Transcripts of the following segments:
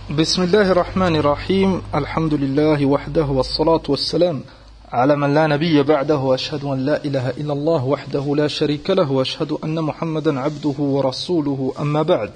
بسم الله الرحمن الرحيم الحمد لله وحده والصلاة والسلام على من لا نبي بعده وأشهد أن لا إله إلا الله وحده لا شريك له وأشهد أن محمدا عبده ورسوله أما بعد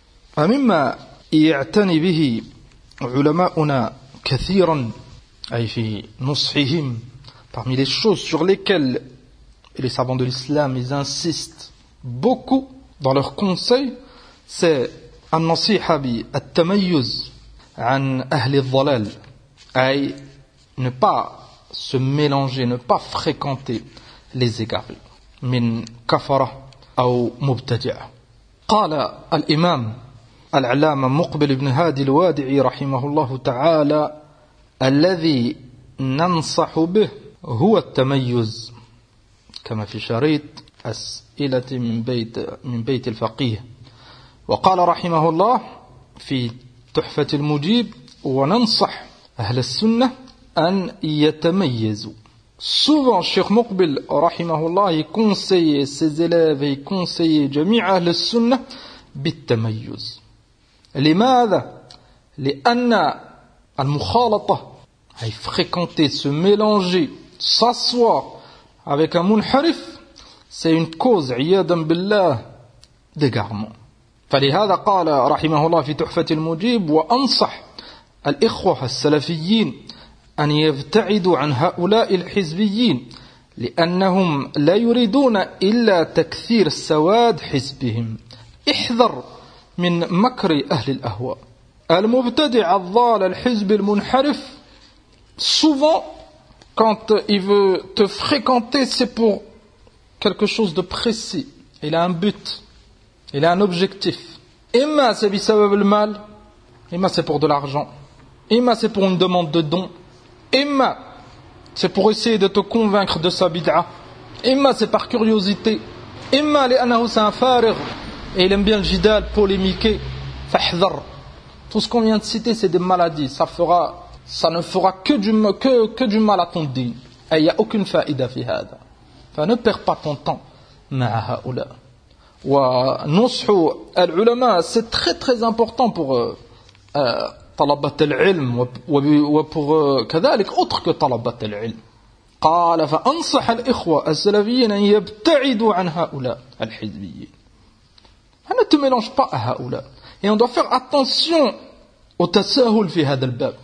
فمما يعتني به علماؤنا كثيرا أي في نصحهم parmi les choses sur lesquelles les savants de l'islam ils insistent beaucoup dans leurs conseils c'est النصيحة بالتميز عن أهل الضلال أي ne pas se mélanger, ne pas fréquenter les égarés من كفرة أو مبتدع. قال الإمام العلامة مقبل بن هادي الوادعي رحمه الله تعالى الذي ننصح به هو التميز كما في شريط أسئلة من بيت الفقيه. وقال رحمه الله في تحفة المجيب وننصح أهل السنة أن يتميزوا. Souvent Cheikh Muqbil rahimahullah il conseille ses élèves et il conseille جميع أهل السنة بالتميز. لماذا؟ لأن المخالطة أي fréquenter, se mélanger, s'asseoir avec un munharif c'est une cause عياذا بالله d'égarement. فلهذا قال رحمه الله في تحفة المجيب وأنصح الإخوة السلفيين أن يبتعدوا عن هؤلاء الحزبيين لأنهم لا يريدون إلا تكثير سواد حزبهم. احذر من مكر أهل الأهواء. المبتدع الضال الحزب المنحرف souvent quand il veut te fréquenter c'est pour quelque chose de précis. Il a un but. Il a un objectif. Imma c'est bisabab al-mal, imma c'est pour de l'argent, imma c'est pour une demande de don, imma c'est pour essayer de te convaincre de sa bid'a, imma c'est par curiosité, imma li'annahu c'est un farig et il aime bien le jidal, polémiquer. Fahdhar. Tout ce qu'on vient de citer c'est des maladies, ça ne fera que du mal à ton din. Et il n'y a aucune faïda fi hada. Ne perds pas ton temps ma'a haoula. ونصح العلماء c'est très très important pour طلبة العلم وبور كذلك autre que طلبة العلم. قال فأنصح الإخوة السلفيين أن يبتعدوا عن هؤلاء الحزبيين. Ne te mélange pas à هؤلاء. Et on doit faire attention au تساهل في هذا الباب.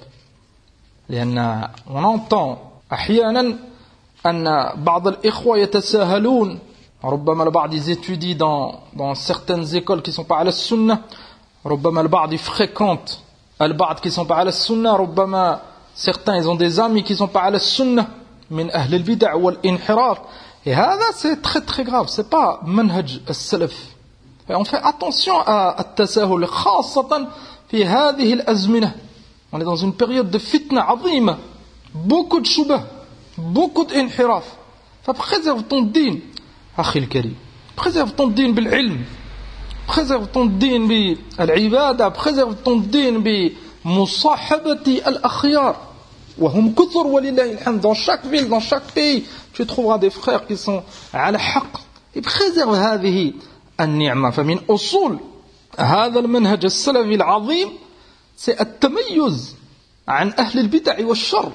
لأن on entend أحيانا أن بعض الإخوة يتساهلون. ربما البعض étudient dans certaines écoles qui sont pas à la sunna. ربما البعض fréquente البعض qui sont pas à la sunna. ربما certains ils ont des amis qui sont pas à la sunna من أهل البدع والانحراف. Et هذا c'est très très grave. C'est pas منهج السلف. On fait attention à التساهل خاصة في هذه الأزمنة. On est dans une période de fitna عظيمة. Beaucoup de shubah, beaucoup d'inhiraf. فpréserve ton din. أخي الكريم préserve ton din بالعلم préserve ton din بالعبادة préserve ton din بمصاحبة الأخيار وهم كثر ولله الحمد. Dans chaque ville, dans chaque pays tu trouveras des frères qui sont على حق. et préserve هذه النعمة. فمن أصول هذا المنهج السلفي العظيم c'est التميز عن أهل البدع والشر.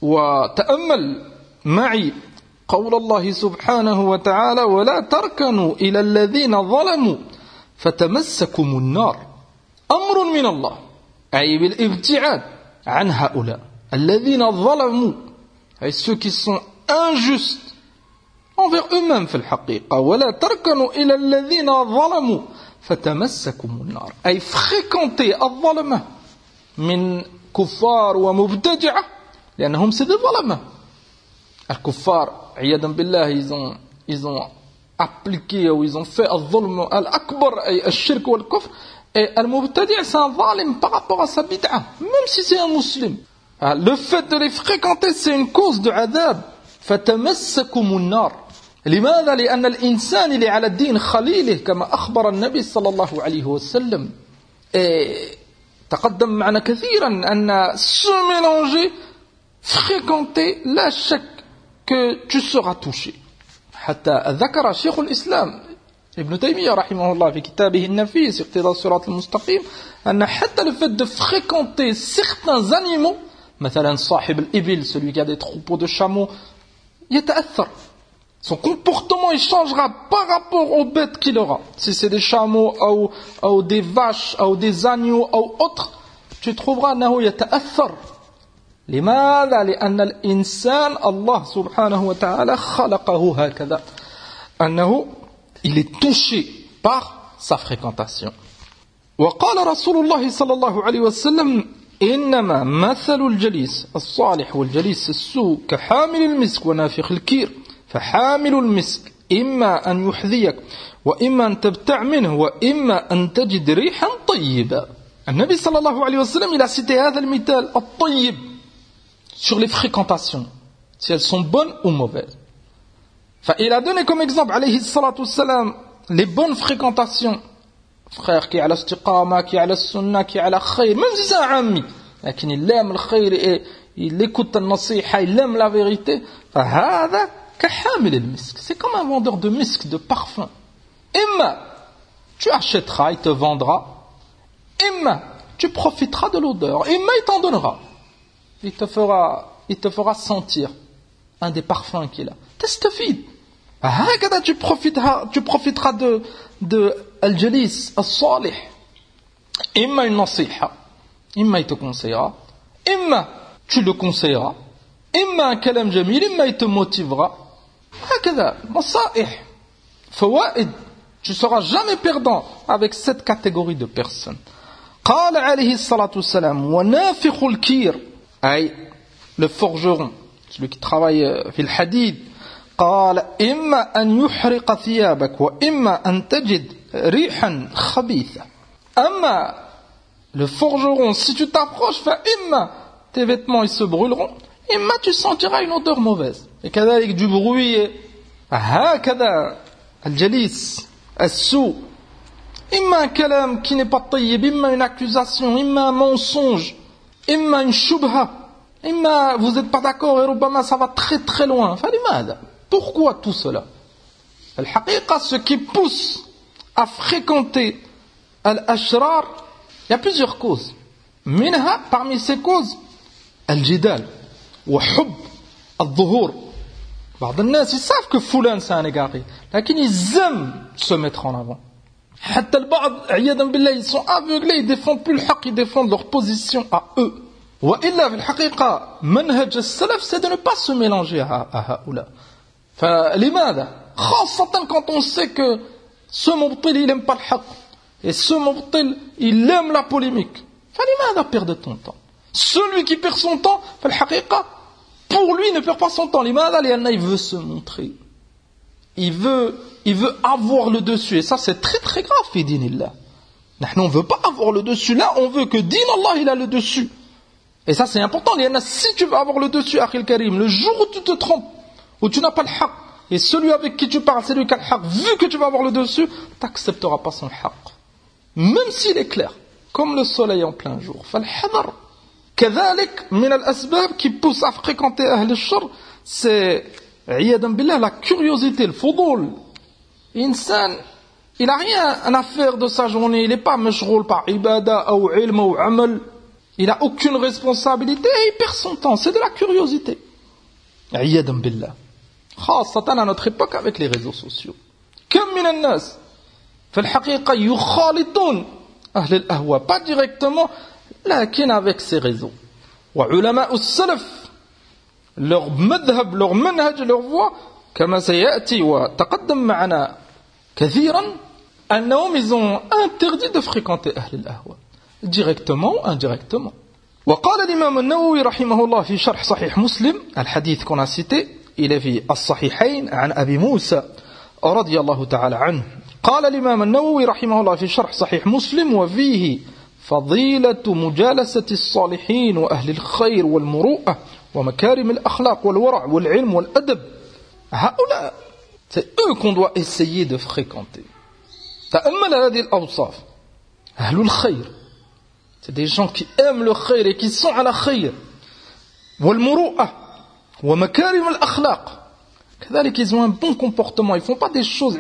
وتأمل معي قول الله سبحانه وتعالى ولا تركنوا إلى الذين ظلموا فتمسكم النار. أمر من الله أي بالابتعاد عن هؤلاء الذين ظلموا أي ceux qui sont injustes envers eux-mêmes في الحقيقة. ولا تركنوا إلى الذين ظلموا فتمسكم النار أي fréquentez الظلمة من كفار ومبتدعة لأنهم c'est des ظلمة. الكفار عياذا بالله ils ont appliqué ou ils ont fait الظلم الأكبر أي الشرك والكفر. et المبتدع c'est un zalim par rapport à sa bid'a même si c'est un musulman. Le fait de les fréquenter c'est une cause de عذاب. فتمسكم النار. لماذا؟ لأن الإنسان اللي على الدين خليله كما أخبر النبي صلى الله عليه وسلم. تقدم معنا كثيرا أن se mélanger fréquenter لا شك que tu seras touché. حتى ذكر شيخ الإسلام Ibn Taymiyyah rahimahullah في كتابه النفيس اقتضاء الصراط المستقيم أن حتى le fait de fréquenter certains animaux مثلا صاحب الإبل, celui qui a des troupeaux de chameaux, يتأثر. Son comportement il changera par rapport aux bêtes qu'il aura. Si c'est des chameaux ou des vaches ou des agneaux ou autres, tu trouveras أنه يتأثر. لماذا؟ لأن الإنسان الله سبحانه وتعالى خلقه هكذا أنه il est touché par sa fréquentation. وقال رسول الله صلى الله عليه وسلم إنما مثل الجليس الصالح والجليس السوء كحامل المسك ونافخ الكير فحامل المسك إما أن يحذيك وإما أن تبتع منه وإما أن تجد ريحا طيبا. النبي صلى الله عليه وسلم il a cité هذا المثال الطيب sur les fréquentations, si elles sont bonnes ou mauvaises. Enfin, il a donné comme exemple, alayhi salatu wassalam, les bonnes fréquentations. Frère qui est à l'istiqama, qui est à la sunna, qui est à la khayr, même si c'est un ami, mais il aime le khayr et il écoute la nasiha, il aime la vérité. فهذا كحامل المسك. C'est comme un vendeur de misk, de parfum. Imma, tu achèteras, il te vendra. Imma, tu profiteras de l'odeur. Imma, il t'en donnera. Il te fera sentir un des parfums qu'il a. Tastafid. هكذا tu profiteras de al-jalis, al-salih. Imma une nasiha. Imma il te conseillera. Imma tu le conseilleras. Imma un kalam jamil. Imma il te motivera. هكذا نصائح فوائد. Tu seras jamais perdant avec cette catégorie de personnes. قال عليه الصلاة والسلام ونافخ الكير أي le forgeron, celui qui travaille في الحديد. قال إما أن يحرق ثيابك وإما أن تجد ريحا خبيثة. أما le forgeron, si tu t'approches, فإما tes vêtements ils se brûleront, إما tu sentiras une odeur mauvaise. Et كذلك du bruit. هكذا الجليس السوء. إما un كلام qui n'est pas طيب, إما une accusation, إما un mensonge, إما une shubha, إما vous n'êtes pas d'accord et ربما ça va très très loin. فلماذا? Pourquoi tout cela? Al-haqiqa, ce qui pousse à fréquenter al-ashrar, il y a plusieurs causes. Minha, parmi ces causes, al-jidal, wa hub, al-dhuhur. بعض الناس ils savent que fulan c'est un égaré, mais ils aiment se mettre en avant. حتى البعض عياذا بالله ils sont aveuglés, ils défendent plus le haqq, ils défendent leur position à eux. وإلا في الحقيقة منهج السلف c'est de ne pas se mélanger à هؤلاء. فلماذا؟ خاصة quand on sait que ce mubtil il n'aime pas le haqq et ce mubtil il aime la polémique. فلماذا perdre ton temps? Celui qui perd son temps, في الحقيقة pour lui, il ne perd pas son temps. Il veut se montrer. Il veut avoir le dessus. Et ça, c'est très très grave, fi dinillah. On ne veut pas avoir le dessus. Là, on veut que din Allah, il a le dessus. Et ça, c'est important. Si tu veux avoir le dessus, Akhil Karim, le jour où tu te trompes, où tu n'as pas le haqq, et celui avec qui tu parles, c'est lui qui a le haqq, vu que tu vas avoir le dessus, tu n'accepteras pas son haqq. Même s'il est clair, comme le soleil en plein jour. Fal-hadar. كذلك من الأسباب qui pousse à fréquenter أهل الشر c'est عياذا بالله la curiosité, le fudul. Insan, il n'a rien à faire de sa journée, il n'est pas mashghoul par ibada ou ilm ou amal, il n'a aucune responsabilité et il perd son temps, c'est de la curiosité. عياذا بالله خاصة à notre époque avec les réseaux sociaux. كم من الناس في الحقيقة يخالطون أهل الأهواء pas directement لكن avec ces réseaux. وعلماء السلف leur madhab, leur manhaj, leur voie كما سيأتي وتقدم معنا كثيرا أنهم ils ont interdit de fréquenter أهل الأهواء directement ou indirectement. وقال الإمام النووي رحمه الله في شرح صحيح مسلم الحديث qu'on a cité il est في الصحيحين عن أبي موسى رضي الله تعالى عنه. قال الإمام النووي رحمه الله في شرح صحيح مسلم وفيه فضيلة مجالسة الصالحين وأهل الخير والمروءة ومكارم الأخلاق والورع والعلم والأدب. هؤلاء c'est eux qu'on doit essayer de fréquenter. تأمل هذه الأوصاف. أهل الخير c'est des gens qui aiment le khayr et qui sont à la khayr. والمروءة ومكارم الأخلاق Ils ont un bon comportement, ils font pas des choses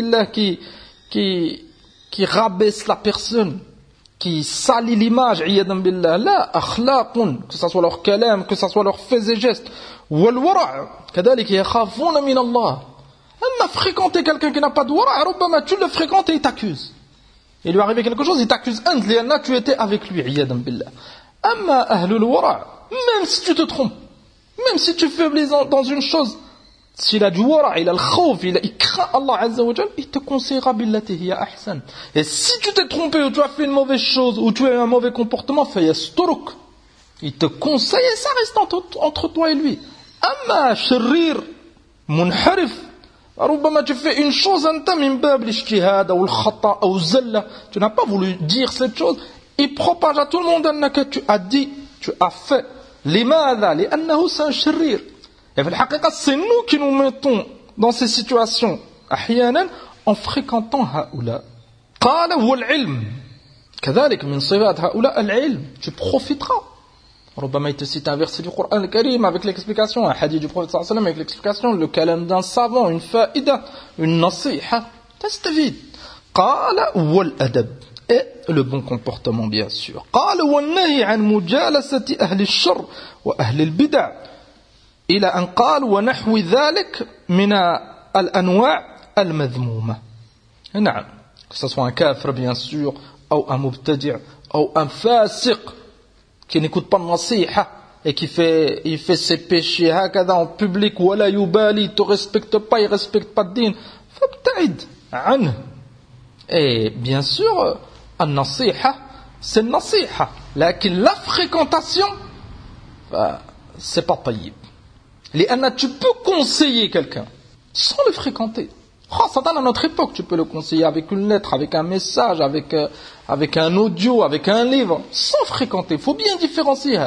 qui rabaissent la personne, qui salit l'image, là, akhlaqun, que ce soit leur kalam, que ce soit leurs faits et gestes, wal wara', كذلك يخافون من الله. Amma fréquenter quelqu'un qui n'a pas de wara', ربما tu le fréquentes et il t'accuse. Il lui arrive quelque chose, il t'accuse, là tu étais avec lui, iyadan billah. Amma ahlul wara', même si tu te trompes, même si tu faibles dans une chose, s'il a du wara', il a le khawf, il craint Allah Azza wa Jal, il te conseillera billati hiya ahsan. Et si tu t'es trompé ou tu as fait une mauvaise chose ou tu as eu un mauvais comportement, fayasturuk. Il te conseille et ça reste entre toi et lui. Amma sharrir, munharif, ربما tu fais une chose anta min bab l'ijtihad ou al-khata ou zalla, tu n'as pas voulu dire cette chose, il propage à tout le monde annaka tu as dit, tu as fait. لماذا؟ لأنه c'est un sharrir. Et في الحقيقة, c'est nous qui nous mettons dans ces situations, أحيانا, en fréquentant هؤلاء. قال هو العلم. كذلك من صفات هؤلاء العلم. Tu profiteras. ربما il te cite un verset du Coran al-Karim avec l'explication, un hadith du prophète sallallahu alayhi wa sallam avec l'explication, le kalam d'un savant, une faïda, une nasiha. تستفيد. قال هو الأدب. Et le bon comportement, bien sûr. قال هو النهي عن مجالسة أهل الشر وأهل البدع. إلى أن قال ونحو ذلك من الأنواع المذمومة. نعم. Que ce soit un kafir, bien sûr, ou un mubtadi', ou un fasiq, qui n'écoute pas de nasiha, et il fait ses péchés, hakada, en public, wala yubali, il te respecte pas, il respecte pas le din. Fabta'id, anhu. Et bien sûr, al-nasiha, c'est le nasiha. La fréquentation, c'est pas tayyib. Tu peux conseiller quelqu'un sans le fréquenter. À notre époque, tu peux le conseiller avec une lettre, avec un message, avec un audio, avec un livre, sans fréquenter. Il faut bien différencier.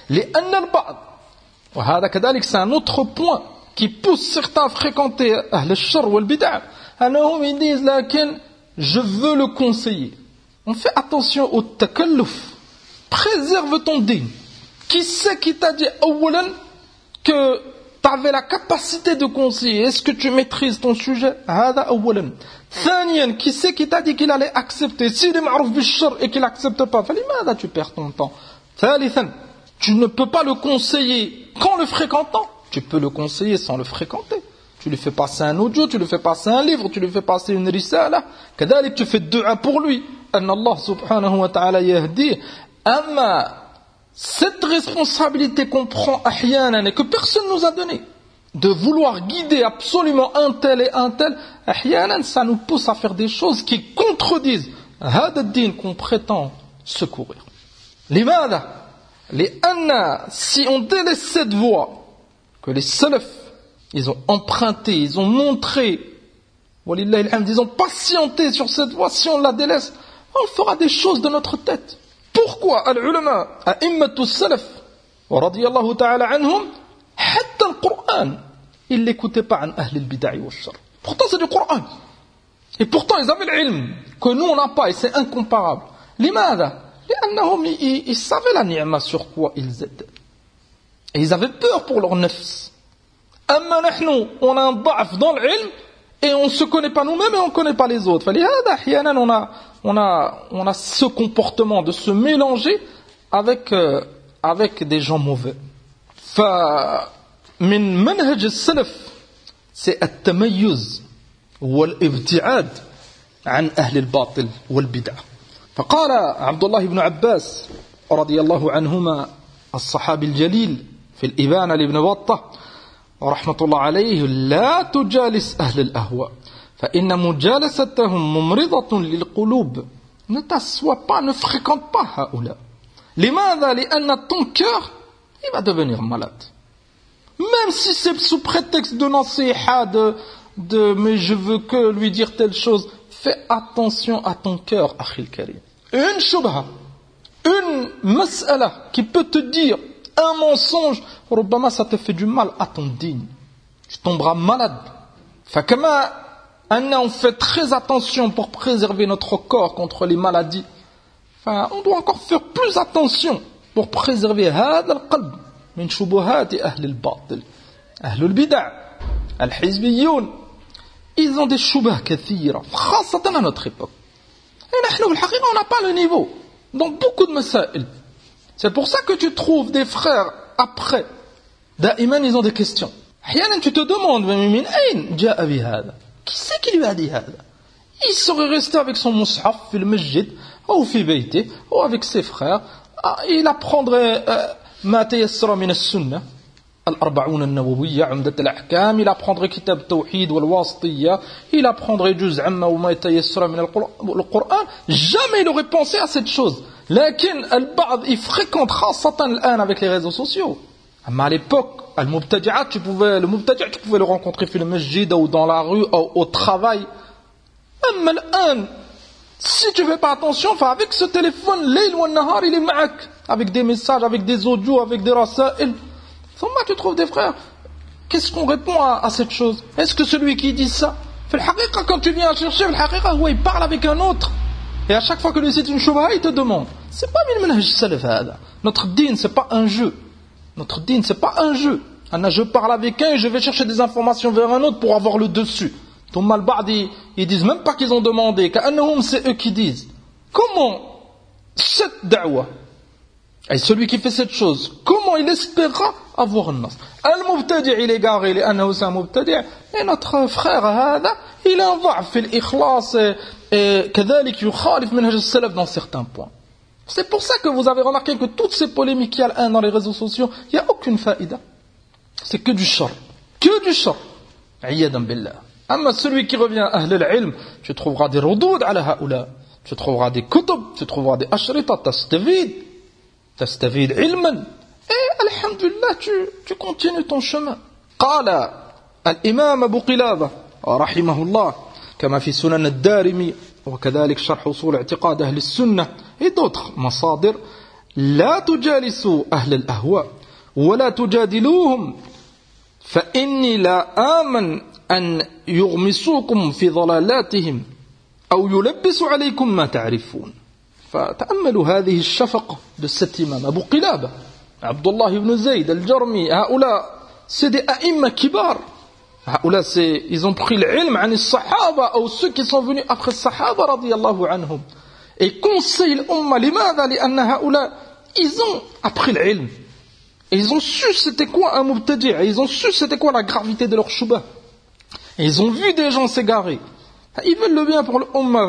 C'est un autre point qui pousse certains à fréquenter al-shar ou al-bid'a. Ils disent, je veux le conseiller. On fait attention au takalluf. Préserve ton din. Qui c'est qui t'a dit que tu avais la capacité de conseiller? Est-ce que tu maîtrises ton sujet? Qui c'est qui t'a dit qu'il allait accepter? S'il est ma'rouf bil-shar et qu'il n'accepte pas, tu perds ton temps. Tu ne peux pas le conseiller qu'en le fréquentant. Tu peux le conseiller sans le fréquenter. Tu lui fais passer un audio, tu lui fais passer un livre, tu lui fais passer une risala. Kadalik, tu fais dua pour lui. Anna Allah subhanahu wa ta'ala yahdi. Amma cette responsabilité qu'on prend ahyanan et que personne nous a donnée, de vouloir guider absolument un tel et un tel, ahyanan, ça nous pousse à faire des choses qui contredisent hada din qu'on prétend secourir. Limada, si on délaisse cette voie que les salaf ils ont emprunté, ils ont montré, ils ont patienté sur cette voie, si on la délaisse, on fera des choses de notre tête. Pourquoi al-ulama, a'immatu salaf, radiyallahu ta'ala anhum, hatta al-Qur'an, ils ne l'écoutaient pas an ahl al-bid'a wa al-shar. Pourtant c'est du Qur'an. Et pourtant ils avaient l'ilm, que nous on n'a pas, et c'est incomparable. Limada? Ils savaient la ni'ma sur quoi ils étaient. Et ils avaient peur pour leur nafs. Amma nahnu, on a un da'af dans l'ilm, et on ne se connaît pas nous-mêmes et on ne connaît pas les autres. On a ce comportement de se mélanger avec des gens mauvais. من منهج السلف c'est التميز والابتعاد عن أهل الباطل والبدع. فقال عبد الله بن عباس رضي الله عنهما الصحابي الجليل في الإبانة لابن بطة رحمة الله عليه لا تجالس أهل الأهواء فإن مجالستهم ممرضة للقلوب. Ne t'assois pas, ne fréquente pas هؤلاء. لماذا؟ لأن ton cœur il va devenir malade. Même si c'est sous prétexte de nasiha, mais je veux que lui dire telle chose, fais attention à ton cœur, akhil karim. Une shubha, une mas'ala qui peut te dire un mensonge, ربما ça te fait du mal à ton digne. Tu tomberas malade. فكما on fait très attention pour préserver notre corps contre les maladies. On doit encore faire plus attention pour préserver هذا القلب من شبهات أهل الباطل أهل البدع Al-Hizbiyoun, ils ont des shubah kathira, خاصة à notre époque. Et نحن بالحقيقة on n'a pas le niveau dans beaucoup de masail. C'est pour ça que tu trouves des frères après, دائما ils ont des questions. أحيانا tu te demandes من أين جاء بهذا؟ Qui c'est qui lui a dit هذا? Il serait resté avec son mushaf في المسجد ou في بيته ou avec ses frères. Il apprendrait ما تيسر من السنة الأربعون النووية عمدة الأحكام. Il apprendrait كتاب التوحيد والواسطية. Il apprendrait جزء عما وما تيسر من القرآن. Jamais il aurait pensé à cette chose. لكن البعض il fréquente خاصة الآن avec les réseaux sociaux. أما à l'époque المبتدعات tu pouvais le rencontrer في المسجد ou dans la rue ou au travail. أما الآن si tu fais pas attention, avec ce téléphone, l'ayl ou nahar, il est ma'ak, avec des messages, avec des audios, avec des rasail. Comment tu trouves des frères? Qu'est-ce qu'on répond à cette chose? Est-ce que celui qui dit ça, quand tu viens chercher, il parle avec un autre, et à chaque fois que lui cite une shubha, il te demande. C'est pas min manhaj salaf hada. Notre dîn, c'est pas un jeu. Notre dîn, c'est pas un jeu. Je parle avec un et je vais chercher des informations vers un autre pour avoir le dessus. Ils disent même pas qu'ils ont demandé, c'est eux qui disent. Comment cette da'wa, et celui qui fait cette chose, comment il espérera avoir un nas? Al-Mubtadi' il est garé, il est un Mubtadi', et notre frère هذا, il a un ضعف في الإخلاص et كذلك يخالف منهج السلف dans certains points. C'est pour ça que vous avez remarqué que toutes ces polémiques qu'il y a dans les réseaux sociaux, il n'y a aucune faïda. C'est que du shar. Que du shar. Iyadan billah. Amma celui qui revient à Ahl al-Ilm, tu trouveras des rudoud ala haoula, tu trouveras des kutub, tu trouveras des ashrita, tastavid ilman, et alhamdulillah, tu continues ton chemin. قال الإمام أبو قلابة رحمه الله كما في سنن الدارمي وكذلك شرح أصول اعتقاد أهل السنة et d'autres مصادر لا تجالسوا أهل الأهواء ولا تجادلوهم فإني لا آمن أن يغمسوكم في ضلالاتهم أو يلبسوا عليكم ما تعرفون. فتأملوا هذه الشفقة de cet imam أبو قلابة عبد الله بن زيد الجرمي. هؤلاء c'est des أئمة كبار. هؤلاء ils ont pris l'ilm عن الصحابة ou ceux qui sont venus après الصحابة رضي الله عنهم et conseillent l'umma. لماذا؟ لأن هؤلاء ils ont appris l'ilm et ils ont su c'était quoi un mubtadi', et ils ont su c'était quoi la gravité de leur shubha. Et ils ont vu des gens s'égarer. Ils veulent le bien pour l'umma.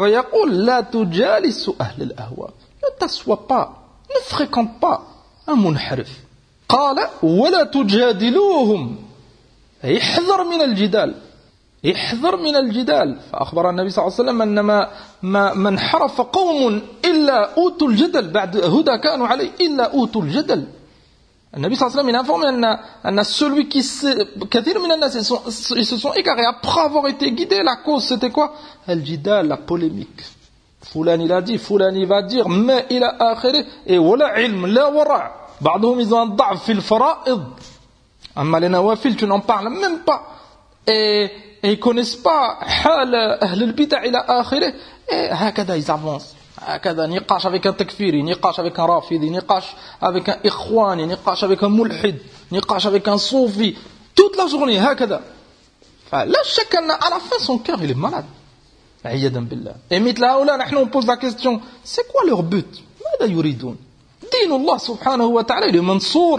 Ne t'assois pas, ne fréquente pas un munharif. قال ولا تجادلوهم احذر من الجدال. احذر من الجدال. فأخبر النبي صلى الله عليه وسلم أن ما انحرف قوم إلا أوتوا الجدل بعد هدى كانوا عليه إلا أوتوا الجدل. النبي صلى الله عليه وسلم informe أن celui qui كثير من الناس ils se sont égarés après avoir été guidés. La cause c'était quoi? الجدال, la polémique. فلان il a dit, فلان il va dire, mais il a آخره et ولا علم لا ورع. بعضهم ils ont un ضعف في الفرائض. أما les nawafil tu n'en parles même pas et ils connaissent pas حال أهل البدع إلى آخره. Et هكذا ils avancent. هكذا نقاش avec un takfiri, نقاش avec un rafidi, نقاش avec un ikhwani, نقاش avec un mulhid, نقاش avec un soufi, toute la journée هكذا. فلا شك أن à la fin son cœur il est malade. عياذا بالله. Et مثل هؤلاء نحن on pose la question, c'est quoi leur but? ماذا يريدون؟ دين الله سبحانه وتعالى il est منصور.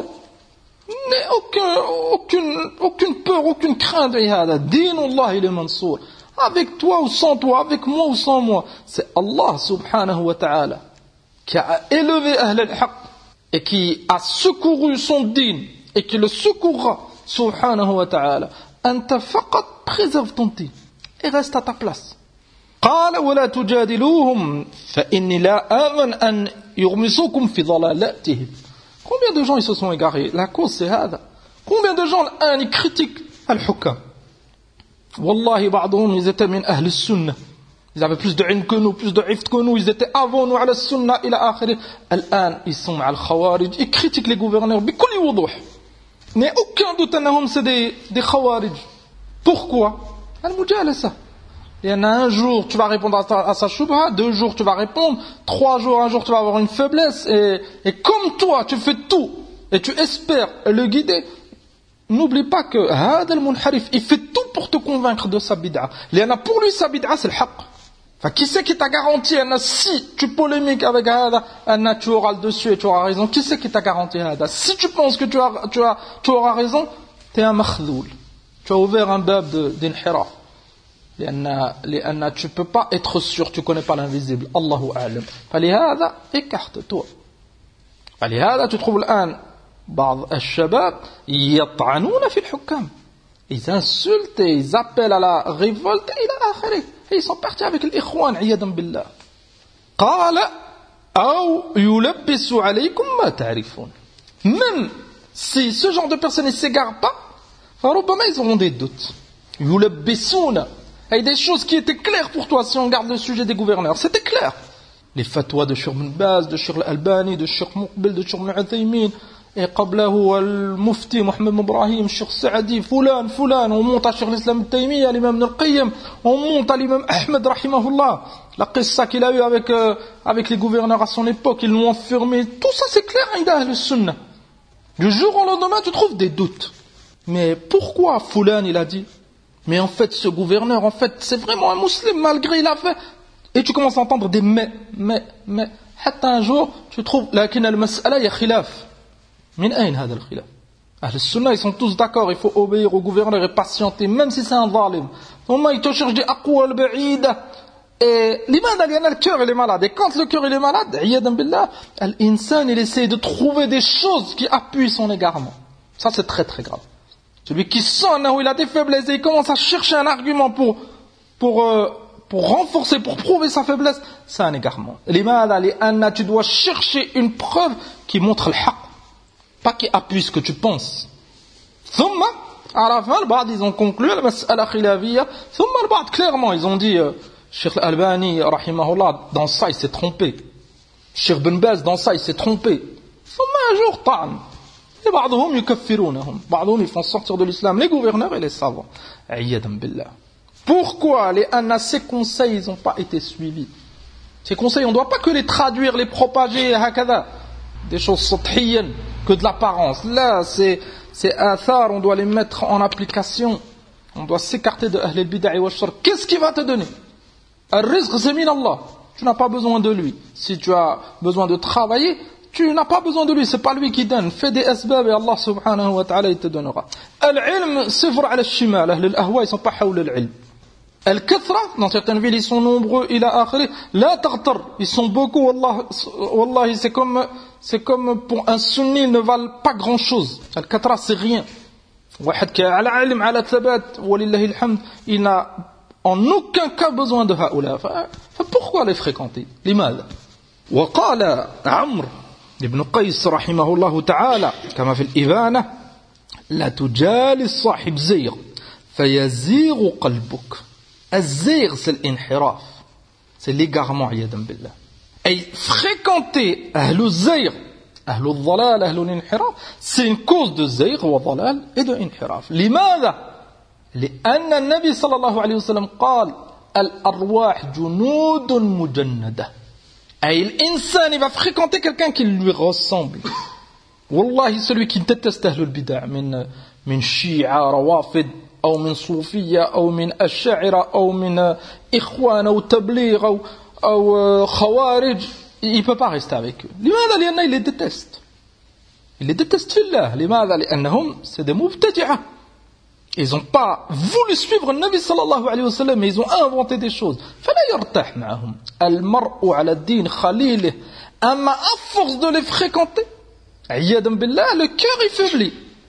Aucune peur, aucune crainte بهذا. دين الله il est منصور. Avec toi ou sans toi, avec moi ou sans moi. C'est Allah subhanahu wa ta'ala qui a élevé Ahl al-Haq et qui a secouru son din et qui le secourra subhanahu wa ta'ala. Anta faqat préserve ton din et reste à ta place. قال ولا تجادلوهم فإني لا آمن أن يغمسوكم في ضلالاتهم. Combien de gens ils se sont égarés? La cause c'est هذا. Combien de gens ils critiquent al-hukam? Wallahi, بعضهم ils étaient min ahl al-sunnah. Ils avaient plus de ilm que nous, plus de hifd que nous, ils étaient avant nous à la sunnah ila akhirih. الآن ils sont مع الخوارج, ils critiquent les gouverneurs بكل وضوح. Il n'y a aucun doute أنهم c'est des khawarij. Pourquoi? المجالسة. Il y en a un jour tu vas répondre à sa shubha, 2 jours tu vas répondre, 3 jours, un jour tu vas avoir une faiblesse et comme toi tu fais tout et tu espères le guider, n'oublie pas que هذا المنحرف, il fait tout pour te convaincre de sa bid'a. Pour lui, sa bid'a, c'est le haqq. Enfin, qui c'est qui t'a garanti, si tu polémiques avec هذا, tu auras le dessus et tu auras raison, qui c'est qui t'a garanti هذا? Si tu penses que tu auras raison, t'es un makhdoul. Tu as ouvert un bab d'inhiraf. لأن tu peux pas être sûr, tu connais pas l'invisible. Allahu a'lam. فلهذا écarte-toi. فلهذا tu trouves الآن بعض الشباب يطعنون في الحكام. Ils insultent, ils appellent à la révolte إلى آخره. Et ils sont partis avec الإخوان عياذا بالله. قال أو يلبس عليكم ما تعرفون. Même si ce genre de personnes ne s'égarent pas, فربما ils auront des doutes. يلبسون. Et des choses qui étaient claires pour toi si on regarde le sujet des gouverneurs. C'était clair. Les fatwas de Cheikh Ibn Baz, de Cheikh Al-Albani, de Cheikh Muqbil, de Cheikh Ibn Uthaymin, et قبله المفتي محمد بن إبراهيم, Cheikh Saadi, fulan, on monte à Cheikh l'Islam al-Taymiyyah, l'imam Ibn al-Qayyim, on monte à l'imam Ahmed rahimahullah, la qissa qu'il a eu avec les gouverneurs à son époque, ils l'ont enfermé, tout ça c'est clair, Aïda al-Sunnah. Du jour au lendemain, tu trouves des doutes. Mais pourquoi fulan il a dit? Mais en fait, ce gouverneur, c'est vraiment un musulman, malgré il a fait. Et tu commences à entendre des mais. Hatta un jour, tu trouves, lakin al-mas'ala, il y a khilaf. Min ayn hada al-khilaf? Ahl al-Sunnah, ils sont tous d'accord, il faut obéir au gouverneur et patienter, même si c'est un zalim. Au moins, il te cherche des aqwa al-ba'ida. Et l'imam, le cœur, il est malade. Et quand le cœur, il est malade, iyadan billah, l'insan, il essaie de trouver des choses qui appuient son égarement. Ça, c'est très très grave. Celui qui sent où il a des faiblesses et il commence à chercher un argument pour renforcer, pour prouver sa faiblesse, c'est un égarement. Tu dois chercher une preuve qui montre le haqq, pas qui appuie ce que tu penses. Thumma, à la fin, ils ont conclu la mas'ala khilafiyya. Thumma, clairement, ils ont dit, Cheikh Al-Albani, rahimahullah, dans ça, il s'est trompé. Cheikh Ibn Baz, dans ça, il s'est trompé. Thumma, un jour, ta'am. Et بعضهم يكفرونهم. بعضهم ils font sortir de l'islam les gouverneurs et les savants. عياذا بالله. Pourquoi ces conseils n'ont pas été suivis? Ces conseils, on ne doit pas que les traduire, les propager, hakada. Des choses sathiyyan, que de l'apparence. Là, c'est athar, on doit les mettre en application. On doit s'écarter de ahl al-bid'a wa shirk. Qu'est-ce qui va te donner? Al-rizq, c'est min Allah. Tu n'as pas besoin de lui. Si tu as besoin de travailler, tu n'as pas besoin de lui, c'est pas lui qui donne. Fais des asbab et Allah subhanahu wa ta'ala il te donnera. Al-ilm, sifr ala al-shimal. Ahl al-ahwa, ils sont pas hawla al-ilm. Al-kathra, dans certaines villes, ils sont nombreux, ila akhiri. La taghtar, ils sont beaucoup, wallahi, c'est comme pour un sunni, ils ne valent pas grand chose. Al-kathra, c'est rien. Wahad qui a ala ilm, ala thabat, walillahi alhamd, il n'a en aucun cas besoin de haoula. Pourquoi les fréquenter? L'imad. وقال عمرو ابن قيس رحمه الله تعالى كما في الإبانة لا تجالس صاحب زيغ فيزيغ قلبك. الزيغ c'est l'inhiraf, c'est l'égarement عياذا بالله. Et fréquenter أهل الزيغ, أهل الضلال, أهل الانحراف, c'est une cause de زيغ وضلال et de انحراف. لماذا؟ لأن النبي صلى الله عليه وسلم قال الأرواح جنود مجندة. Et l'insan, il va fréquenter quelqu'un qui lui ressemble. Wallahi, celui qui déteste Ahlul Bid'a, min Shi'a, Rawafid, ou min Soufiyya, ou min Ash'ira, ou min Ikhwan, ou Tabligh, ou Khawarij, il ne peut pas rester avec eux. لماذا؟ لأنه il les déteste. Il les déteste fillah. لماذا؟ لأنهم c'est des mubtadi'a. Ils n'ont pas voulu suivre le Nabi sallallahu alayhi wa sallam, mais ils ont inventé des choses. فلا يرتاح معهم. المرء على الدين خليله. أما à force de les fréquenter, عياذا بالله, le cœur est faibli.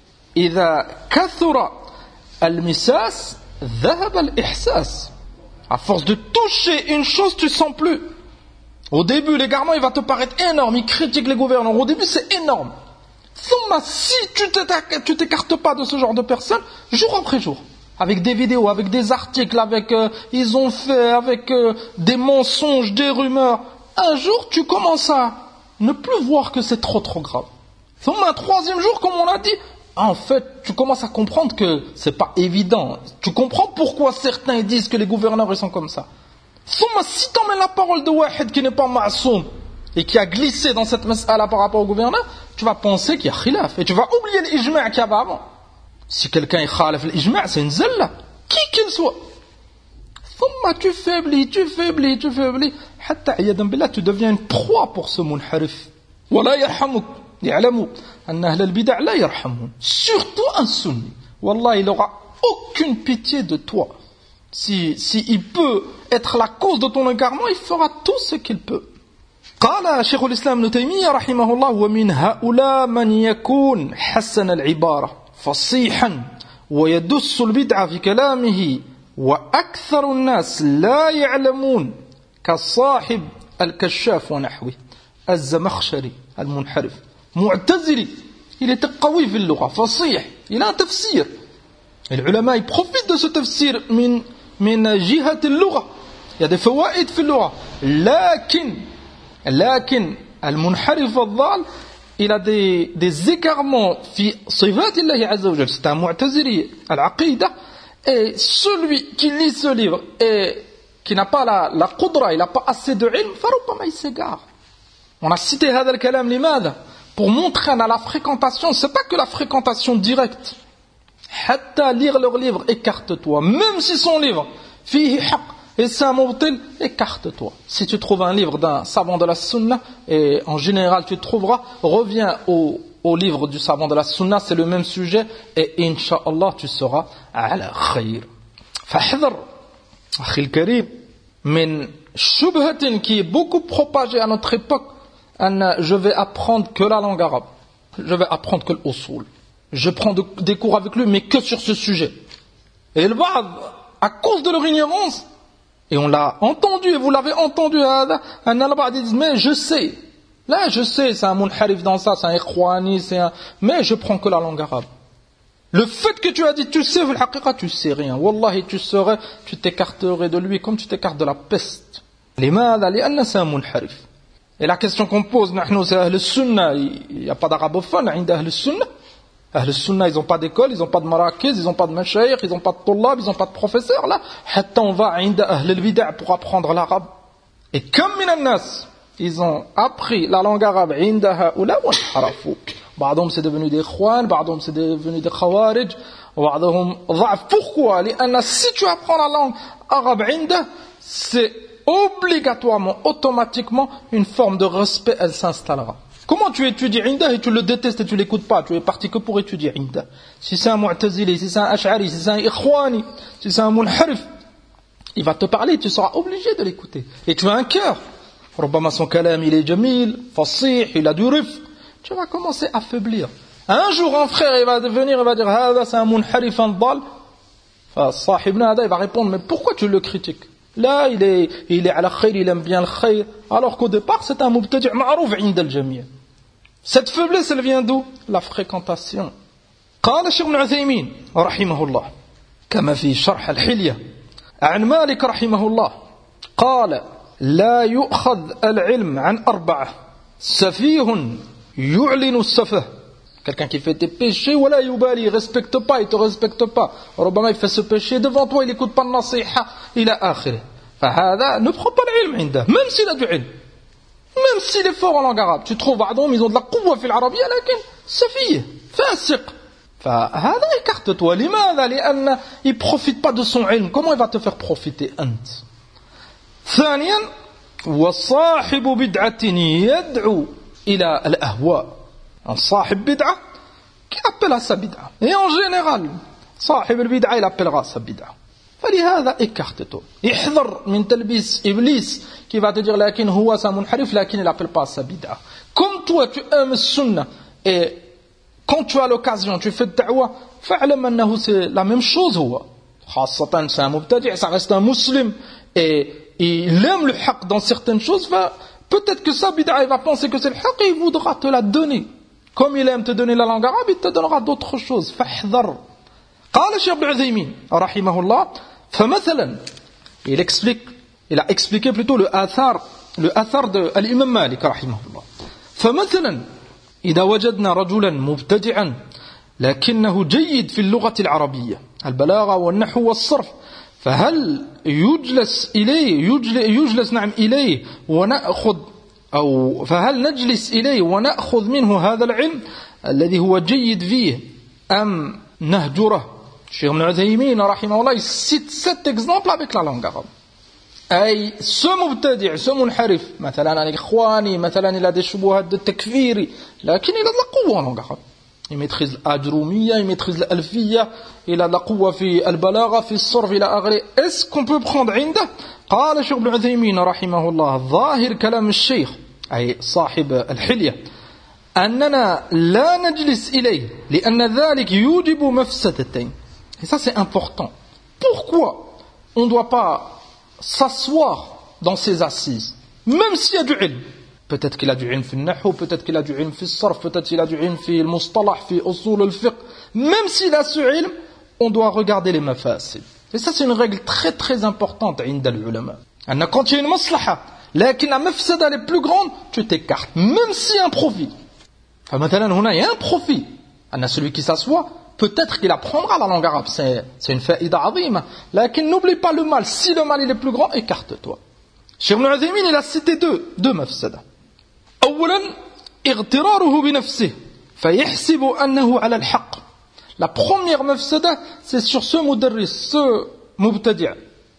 إذا كثر المساس ذهب الإحساس. À force de toucher une chose, tu sens plus. Au début, l'égarement, il va te paraître énorme. Il critique les gouverneurs. Au début, c'est énorme. Si tu t'écartes pas de ce genre de personnes, jour après jour, avec des vidéos, avec des articles, ils ont fait avec des mensonges, des rumeurs, un jour tu commences à ne plus voir que c'est trop grave. Un troisième jour, comme on l'a dit, en fait, tu commences à comprendre que c'est pas évident. Tu comprends pourquoi certains disent que les gouverneurs ils sont comme ça. Si tu emmènes la parole de Wahid qui n'est pas ma'soum et qui a glissé dans cette mas'ala par rapport au gouverneur, tu vas penser qu'il y a khilaf et tu vas oublier l'ijma' qu'il y avait avant. Si quelqu'un est khalif l'ijma', c'est une zalla, qui qu'il soit. ثم tu faiblis, حتى عياذا بالله tu deviens une proie pour ce munharif. ولا يرحمك. يعلموا أن أهل البدع لا يرحمون. Surtout un sunni. Wallah, il n'aura aucune pitié de toi. Si il peut être la cause de ton égarement, il fera tout ce qu'il peut. قال شيخ الإسلام ابن تيمية رحمه الله ومن هؤلاء من يكون حسن العبارة فصيحا ويدس البدعة في كلامه وأكثر الناس لا يعلمون كالصاحب الكشاف ونحوه الزمخشري المنحرف معتزلي. Il était قوي في اللغة فصيح, il a un tafsir. Et les ulama, ils profitent de ce tafsir من جهة اللغة. Il y a des فوائد في اللغة. لكن المنحرف الضال il a des égarements في صفات الله عز وجل. C'est un mu'tazili al-aqida. Et celui qui lit ce livre et qui n'a pas la qudra, il n'a pas assez de ilm, فربما il s'égare. On a cité هذا الكلام لماذا? Pour montrer à la fréquentation, c'est pas que la fréquentation directe. حتى lire leur livre, écarte-toi. Même si son livre فيه حق et c'est un mubtil, écarte-toi. Si tu trouves un livre d'un savant de la sunna, et en général tu trouveras, reviens au livre du savant de la sunna, c'est le même sujet, et incha'Allah tu seras ala khayr. فاحذر أخي الكريم من شبهة qui est beaucoup propagée à notre époque. Je vais apprendre que la langue arabe, je vais apprendre que l'usul, je prends des cours avec lui mais que sur ce sujet. Et le ba'd, à cause de leur ignorance, et on l'a entendu, et vous l'avez entendu, ils disent mais je sais, là je sais, c'est un munharif dans ça, c'est un ikhwani, mais je prends que la langue arabe. Le fait que tu as dit tu sais, tu sais rien, wallahi tu t'écarterais de lui comme tu t'écartes de la peste. لماذا؟ لأن c'est un munharif. Et la question qu'on pose, nous, c'est Ahl Sunna, il n'y a pas d'arabophone, عند Ahl Sunna. Ahl Sunna, ils n'ont pas d'école, ils n'ont pas de marakiz, ils n'ont pas de mashayikh, ils n'ont pas de tullab, ils n'ont pas de professeurs, là. Hatta on va عند Ahl al-Bida' pour apprendre l'arabe. Et comme min al-nas, ils ont appris la langue arabe عند هؤلاء وانحرفوا. بعضهم c'est devenu des ikhwan, بعضهم c'est devenu des khawarij, بعضهم ضعف. Pourquoi? لأن si tu apprends la langue arabe عند, c'est obligatoirement, automatiquement, une forme de respect, elle s'installera. Comment tu étudies Inda et tu le détestes et tu l'écoutes pas? Tu es parti que pour étudier Inda. Si c'est un mu'tazili, si c'est un ash'ari, si c'est un ikhwani, si c'est un munharif, il va te parler, tu seras obligé de l'écouter. Et tu as un cœur. Rubbama son kalam, il est jamil, fasih, il a du rif. Tu vas commencer à faiblir. Un jour, un frère, il va venir, il va dire, hada, c'est un munharif, un dal. Sahibna, il va répondre, mais pourquoi tu le critiques? Là, il est à la khayr, il aime bien le khayr, alors qu'au départ, c'est un mubtadi' ma'rouf 'inda al-jami'. Cette faiblesse, elle vient d'où? La fréquentation. قال الشيخ ابن عثيمين رحمه الله كما في شرح الحلية عن مالك رحمه الله قال لا يؤخذ العلم عن أربعة سفيه يعلن السفه. Quelqu'un qui fait des péchés, voilà, yubali, il respecte pas, il te respecte pas. Robama, il fait ce péché devant toi, il écoute pas le nasiha, il a akhir. Fahada, ne prends pas l'ilm inda, même s'il a du ilm. Même s'il est fort en langue arabe. Tu trouves, pardon, ils ont de la quwwa fil arabiyya, lakin, safiye, fasiq. Fahada, écarte-toi. Limada, li'anna, il profite pas de son ilm. Comment il va te faire profiter, ant? ثانيا, وصاحب بدعة يدعو إلى الأهواء. Un sahib bid'a qui appelle à sa bid'a. Et en général, sahib al-bid'a, il appellera à sa bid'a. فلهذا écarte-toi. احذر من تلبيس إبليس qui va te dire لكن هو c'est un munharif, لكن il appelle pas à sa bid'a. Comme toi, tu aimes le sunnah et quand tu as l'occasion, tu fais da'wa, فاعلم أنه c'est la même chose هو. خاصة c'est un mubtadi', ça reste un musulman et il aime le haqq dans certaines choses, peut-être que sa bid'a, il va penser que c'est le haqq et il voudra te la donner. Comme il aime te donner la langue arabe, il te donnera d'autres choses. فاحذر. قال الشيخ ابن عثيمين رحمه الله فمثلا il a expliqué plutôt le athar de l'imam Malik رحمه الله. فمثلا إذا وجدنا رجلا مبتدعا لكنه جيد في اللغة العربية البلاغة والنحو والصرف فهل يجلس إليه ونأخذ أو فهل نجلس إليه ونأخذ منه هذا العلم الذي هو جيد فيه أم نهجره. Cheikh Ibn Uthaymin rahimahullah, il cite 7 exemples avec la langue arabe. أي ce مبتدع ce منحرف مثلا الإخواني مثلا il a des شبهات de تكفيري لكن il a de la قوة en langue arabe. Il maîtrise l'ajroumiyya, il maîtrise l'alfiyya, il a de la قوة في البلاغة في الصرف إلى آخره. Est-ce qu'on peut prendre عنده؟ قال الشيخ ابن عثيمين رحمه الله ظاهر كلام الشيخ أي صاحب الحلية أننا لا نجلس إليه لأن ذلك يوجب مفسدتين. Et ça c'est important. Pourquoi on ne doit pas s'asseoir dans ses assises, même s'il y a du ilm? Peut-être qu'il a du ilm fi al-nahw, peut-être qu'il a du ilm fi al-sarf, peut-être qu'il a du ilm fi al-mustalah, fi usul al-fiqh. Même s'il a ce ilm, on doit regarder les mafasid. Et ça c'est une règle très très importante عند العلماء. Quand il y a une maslaha, لكن la mafsada est plus grande, tu t'écartes, même s'il y a un profit. فمثلا هنا il y a un profit. Celui qui s'assoit, peut-être qu'il apprendra la langue arabe, c'est une faïda azima. لكن n'oublie pas le mal, si le mal il est plus grand, écarte-toi. Cheikh Ibn Uthaymin, il a cité deux mafsada. أولا اغتراره بنفسه فيحسب أنه على الحق. La première mafsada, c'est sur ce mudarris, ce mubtadi'.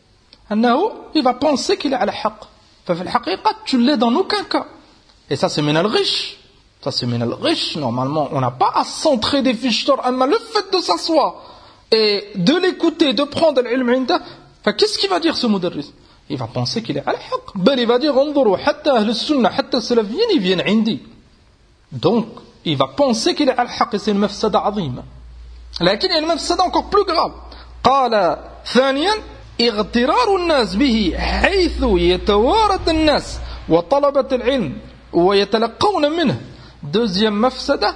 أنه il va penser qu'il est على الحق. ففي الحقيقة tu l'es dans aucun cas. Et ça c'est min al-ghish. Ça c'est min al-ghish. Normalement, on n'a pas à centrer des fiches d'or. Mais le fait de s'asseoir et de l'écouter, de prendre l'ilm inda, qu'est-ce qu'il va dire ce mudarris? Il va penser qu'il est على الحق. بل il va dire انظروا حتى أهل السنة حتى السلفيين ils viennent عندي. Donc, il va penser qu'il est على الحق et c'est une mafsada عظيمة. لكن il y a une mafsada encore plus grave. قال ثانيا اغترار الناس به حيث يتوارد الناس وطلبة العلم ويتلقون منه. Deuxième mafsada,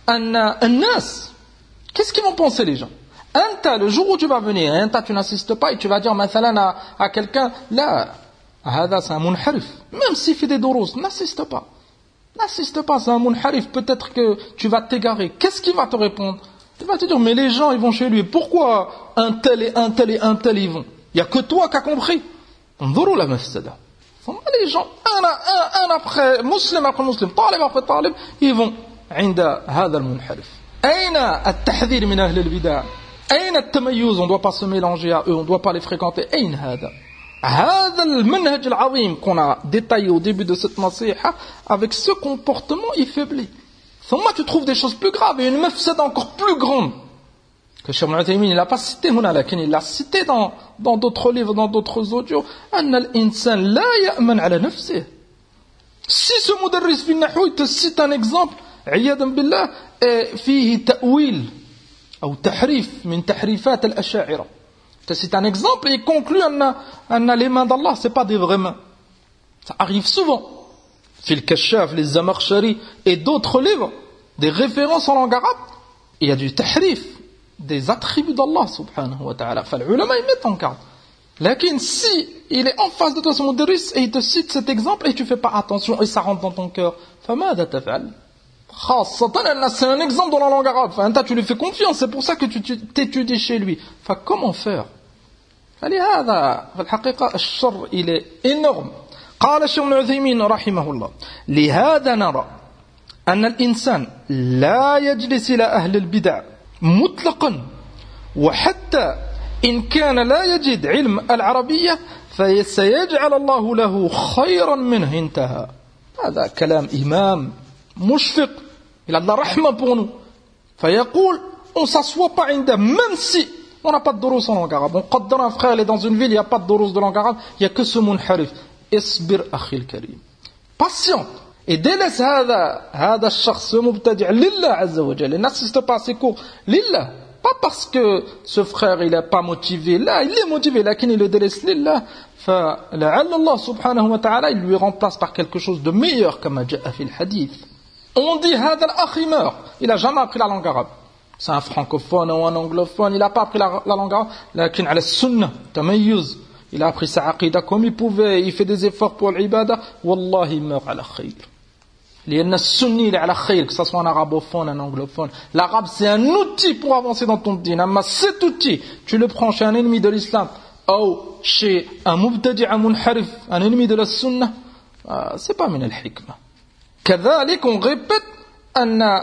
الناس. Qu'est-ce qu'ils vont penser les gens? Le jour où tu vas venir, tu n'assistes pas et tu vas dire مثلا à quelqu'un, là, هذا c'est un munharif. Même s'il fait des durus, n'assiste pas. N'assiste pas, c'est un munharif. Peut-être que tu vas t'égarer. Qu'est-ce qu'il va te répondre? Il va te dire, mais les gens ils vont chez lui. Pourquoi un tel et un tel et un tel ils vont? Il n'y a que toi qui as compris. انظروا la mafsada. Les gens, un après muslim après muslim, talib après talib, ils vont عند هذا المنحرف. أين التحذير من أهل البدع؟ أين التميز? On ne doit pas se mélanger à eux, on ne doit pas les fréquenter. أين هذا؟ هذا المنهج العظيم qu'on a détaillé au début de cette nasiha, avec ce comportement il faiblit. Moi, tu trouves des choses plus graves et une mafsada encore plus grande que Cheikh Ibn Uthaymin il l'a pas cité هنا, لكن il l'a cité dans d'autres livres, dans d'autres audios. أن الإنسان لا يأمن على نفسه. Si ce mudarris في النحو te cite un exemple عياذا بالله فيه تأويل أو تحريف من تحريفات الأشاعرة, te cite un exemple et il conclut أن les mains d'Allah c'est pas des vraies mains. Ça arrive souvent. في الكشاف, les Zamakhshari et d'autres livres, des références en langue arabe, il y a du tahrif des attributs d'Allah subhanahu wa ta'ala. Les ulama ils mettent en garde. Lakin si il est en face de toi ce mudarris et il te cite cet exemple et tu fais pas attention et ça rentre dans ton cœur, فماذا تفعل؟ c'est un exemple dans la langue arabe. Tu lui fais confiance, c'est pour ça que tu t'étudies chez lui. Comment faire? فلهذا في الحقيقة الشر il est énorme. قال الشيخ ابن عثيمين رحمه الله لهذا نرى أن الإنسان لا يجلس إلى أهل البدع مطلقا وحتى إن كان لا يجد علم العربية فسيجعل الله له خيرا منه. انتهى. هذا كلام إمام مشفق, il a de la rahma pour nous. فيقول on ne s'assoit pas عنده même si on n'a pas de durus en langue arabe. On قدر un frère il est dans une ville, il n'y a pas de durus de langue arabe, il n'y a que ce munharif. اصبر أخي الكريم, patient et délaisse هذا الشخص مبتدع لله عز وجل, et n'assiste pas à ses cours لله, pas parce que ce frère il n'est pas motivé, là il est motivé, لكن il le délaisse لله, فلعل الله سبحانه وتعالى il lui remplace par quelque chose de meilleur كما جاء في الحديث. On dit هذا الأخ meurt, il n'a jamais appris la langue arabe, c'est un francophone ou un anglophone, il n'a pas appris la langue arabe, لكن على السنة تميز, il a appris sa aqida comme il pouvait, il fait des efforts pour l'ibada, والله il meurt على خير. لأن السني il est على خير, que ce soit un arabophone, un anglophone. L'arabe c'est un outil pour avancer dans ton din, mais cet outil, tu le prends chez un ennemi de l'islam, ou chez un mubtadi' munharif, un ennemi de la sunna, c'est pas min al-hikmah. كذلك on répète أن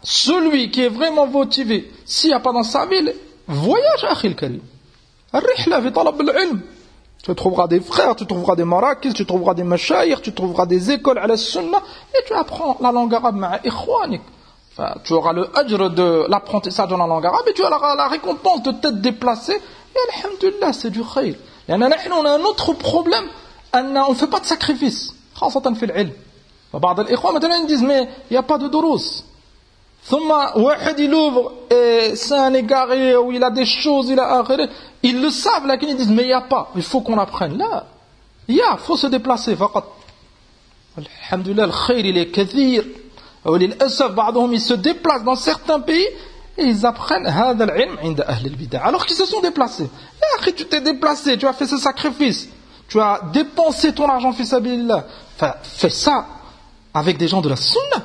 celui qui est vraiment motivé, s'il n'y a pas dans sa ville, voyage, akhi al-karim. Ar-rihla fi talab al-ilm. Tu trouveras des frères, tu trouveras des marakis, tu trouveras des mashayikh, tu trouveras des écoles à la sunna, et tu apprends la langue arabe ma'a ikhwanik. Enfin, tu auras le ajr de l'apprentissage de la langue arabe, et tu auras la récompense de t'être déplacé, et alhamdulillah, c'est du khayr. Et on a un autre problème, on ne fait pas de sacrifice, khasatan fi al-ilm. بعض الإخوة مثلا ils disent mais il n'y a pas de durus. ثم واحد il ouvre et c'est un égaré où il a des choses, ils le savent, là, ils disent mais il n'y a pas, il faut qu'on apprenne. Là, il faut se déplacer. فقط. Alhamdulillah, le khayr il est kathir. وللأسف بعضهم ils se déplacent dans certains pays et ils apprennent هذا العلم عند أهل البدع alors qu'ils se sont déplacés. Ya akhi, tu t'es déplacé, tu as fait ce sacrifice, tu as dépensé ton argent fi sabilillah. Enfin, fais ça avec des gens de la sunna.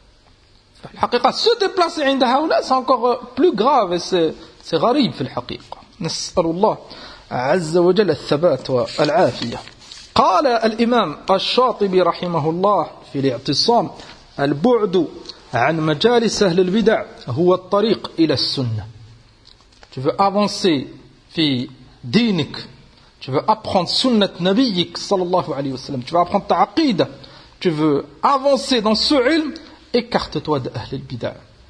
الحقيقة se déplacer عند هؤلاء c'est encore plus grave et c'est غريب في الحقيقة. نسأل الله عز وجل الثبات والعافية. قال الإمام الشاطبي رحمه الله في الاعتصام: البعد عن مجالس أهل البدع هو الطريق إلى السنة. Tu veux avancer في دينك, tu veux apprendre سنة نبيك صلى الله عليه وسلم, tu veux apprendre ta aqida, tu veux avancer dans ce ilm, écarte-toi de Ahl al-Bid'a.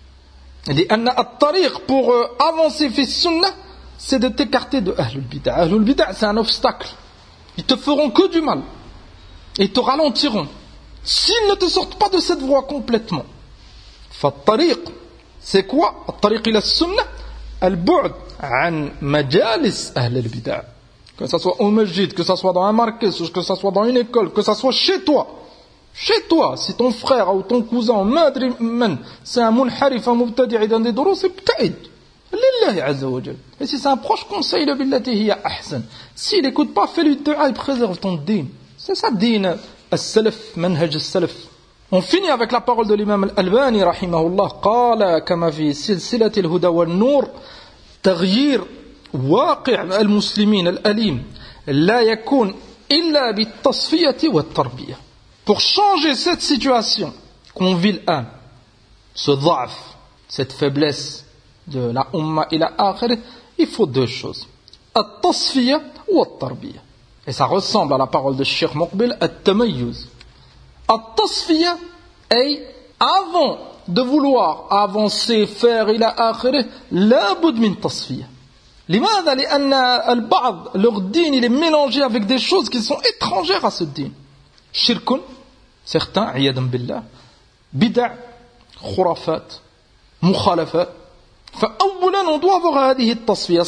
لأن الطريق pour avancer في السنة, c'est de t'écarter de Ahl al-Bid'a. Ahl al-Bid'a, c'est un obstacle. Ils te feront que du mal. Ils te ralentiront. S'ils ne te sortent pas de cette voie complètement. فالطريق, c'est quoi? الطريق إلى السنة, البعد عن مجالس أهل البدع. Que ça soit au masjid, que ça soit dans un marquis, que ça soit dans une école, que ça soit chez toi. Chez toi, si ton frère ou ton cousin, madri man, c'est un munharif, un mubtadi' dans des durus, c'est ibta'id. Lillahi azza wa jal. Et si c'est un proche, conseille-le billati hiya ahsan. S'il n'écoute pas, fais-lui dua et préserve ton din. C'est ça, din as-salaf, manhaj as-salaf. On finit avec la parole de l'imam al-Albani, rahimahullah. Qala kama fi silsilati al-huda wal-nur, تغيير واقع المسلمين الأليم لا يكون إلا بالتصفية والتربية. Pour changer cette situation qu'on vit là, ce dha'f, cette faiblesse de la umma ila akhir, il faut deux choses. At-tasfiya ou at-tarbiya. Et ça ressemble à la parole de Cheikh Muqbil, at-tamayyuz. At-tasfiya est avant de vouloir avancer, faire ila akhir, la bud min tasfiya. لماذا؟ لأن البعض leur din il est mélangé avec des choses qui sont étrangères à ce din. Shirkun, certains, عياذا بالله, bid'a, khurafat, mukhalafat. فأولا on doit avoir هذه التصفية.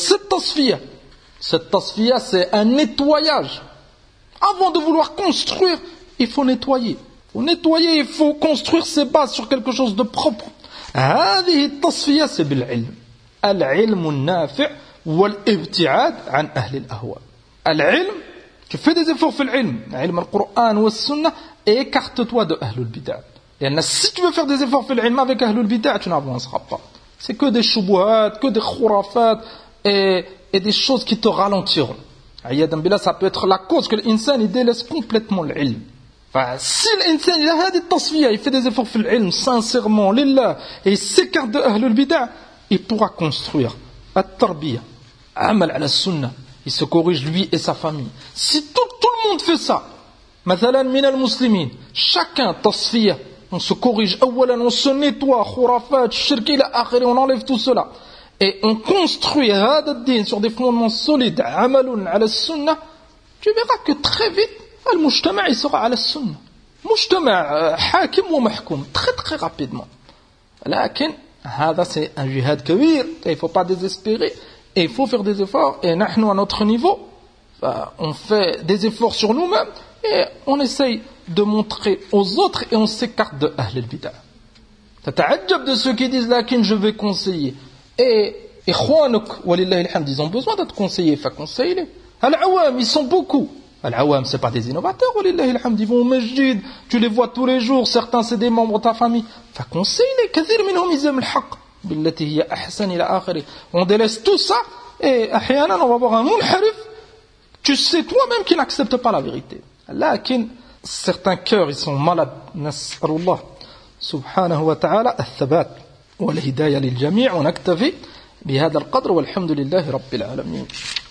Cette tasfiya, c'est un nettoyage. Avant de vouloir construire, il faut nettoyer. Il faut construire ses bases sur quelque chose de propre. هذه التصفية c'est بالعلم. العلم النافع والابتعاد عن أهل الأهواء. العلم, tu fais des efforts في العلم, علم القرآن والسنة, et écarte-toi de أهل البدع. لأن si tu veux faire des efforts في العلم avec أهل البدع, tu n'avanceras pas. C'est que des shubuhat, que des khurafat et des choses qui te ralentiront. عياذا بالله, ça peut être la cause que l'insan il délaisse complètement l'ilm. Enfin, si l'insan il a هذه التصفية, il fait des efforts في العلم sincèrement, lillah, et il s'écarte de أهل البدع, il pourra construire التربية, عمل على السنة, il se corrige lui et sa famille. Si tout le monde fait ça, مثلا من المسلمين, chacun تصفية, on se corrige, أولا on se nettoie, khurafat, shirk ila akhiri, on enlève tout cela, et on construit هذا الدين sur des fondements solides, عمل على السنة, tu verras que très vite المجتمع il sera على السنة, مجتمع حاكم ومحكوم, très très rapidement. لكن هذا c'est un jihad كبير, il ne faut pas désespérer, et il faut faire des efforts, et nous à notre niveau, on fait des efforts sur nous-mêmes, et on essaye de montrer aux autres, et on s'écarte de Ahl al-Bid'a. Tata'ajjab de ceux qui disent, lakin je vais conseiller. Et ikhwanuk, walillahi alhamd, ils ont besoin d'être conseillés, conseille-les. Al-Awam, ils sont beaucoup. Al-Awam, c'est pas des innovateurs, walillahi alhamd, ils vont au masjid, tu les vois tous les jours, certains c'est des membres de ta famille. Conseille-les, kathir minhum izam al-haq, billati hiya ahsan ila akhiri. On délaisse tout ça, et ahyanan, on va voir un munharif, tu sais toi-même qu'il n'accepte pas la vérité. Lakin, certains cœurs, ils sont malades. Nas'alullah subhanahu wa ta'ala al-thabat. والهداية للجميع. ونكتفي بهذا القدر والحمد لله رب العالمين.